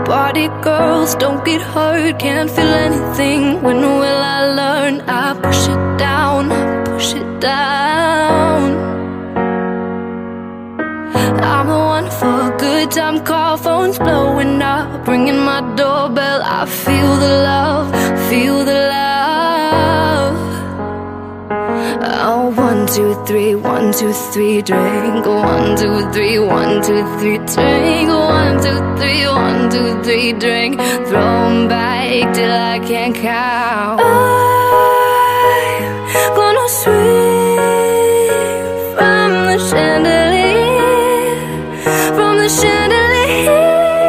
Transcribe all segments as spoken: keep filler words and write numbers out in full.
Party girls don't get hurt, can't feel anything. When will I learn? I push it down, push it down. I'm the one for a good time call, phone's blowing up, ringing my doorbell. I feel the love, feel the love. Oh, one, two, three, one, two, three, drink. One, two, three, one, two, three, drink. One, two, three, one, two, three, drink. Throw 'em back till I can't count. I'm gonna swing from the chandelier, from the chandelier.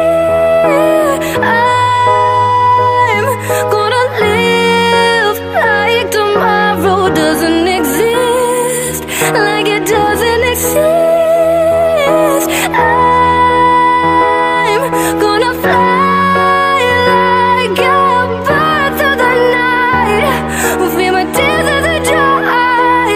I'm gonna live like tomorrow doesn't exist, like it doesn't exist. I'm gonna fly like a bird through the night, feel my tears as they dry.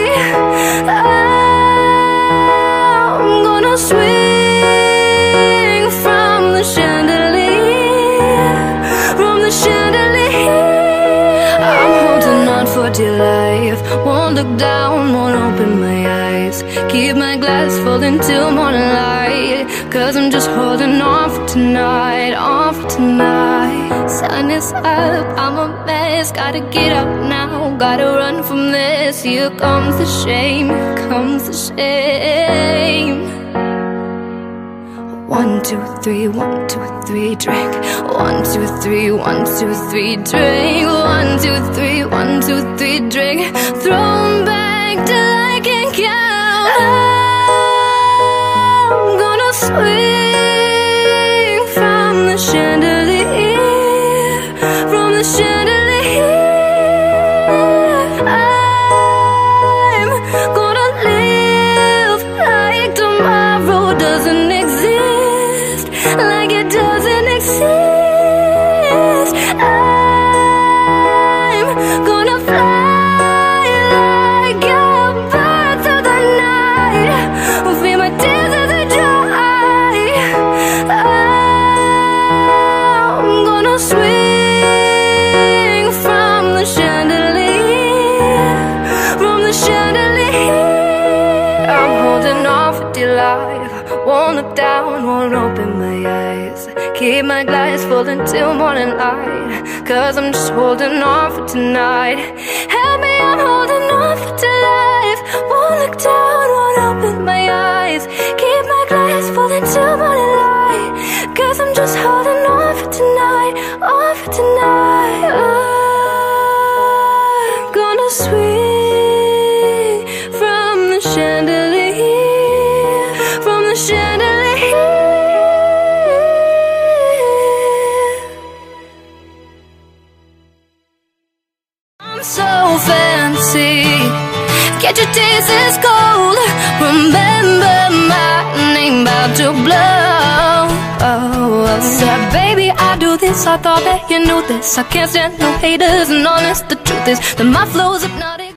I'm gonna swing from the chandelier, from the chandelier. I'm holding on for dear life, won't look down, won't open my eyes. Keep my glass full until morning light, cause I'm just holding on for tonight, on for tonight. Sun is up, I'm a mess, gotta get up now, gotta run from this. Here comes the shame, here comes the shame. One, two, three, one, two, three, drink. One, two, three, one, two, three, drink. One, two, three, one, two, three, drink. Throw 'em back till I can't count. I'm gonna swing from the chandelier, from the chandelier. I'm gonna live like tomorrow doesn't exist, like it doesn't exist. I'm gonna fly like a bird through the night, feel my tears as they dry. I'm gonna swing from the chandelier, from the chandelier. I'm holding on for dear life, won't look down, won't open my eyes. Keep my glass full until morning light, cause I'm just holding on for tonight. Help me, I'm holding on for dear life, won't look down, won't open my eyes. Keep my glass full until morning light, cause I'm just holding on for tonight, on for tonight. I'm gonna swing from the chandelier, from the chandelier. I'm so fancy, get your taste is cold. Remember my name about to blow. Oh, said baby I do this, I thought that you knew this. I can't stand no haters, and honest the truth is that my flow's hypnotic.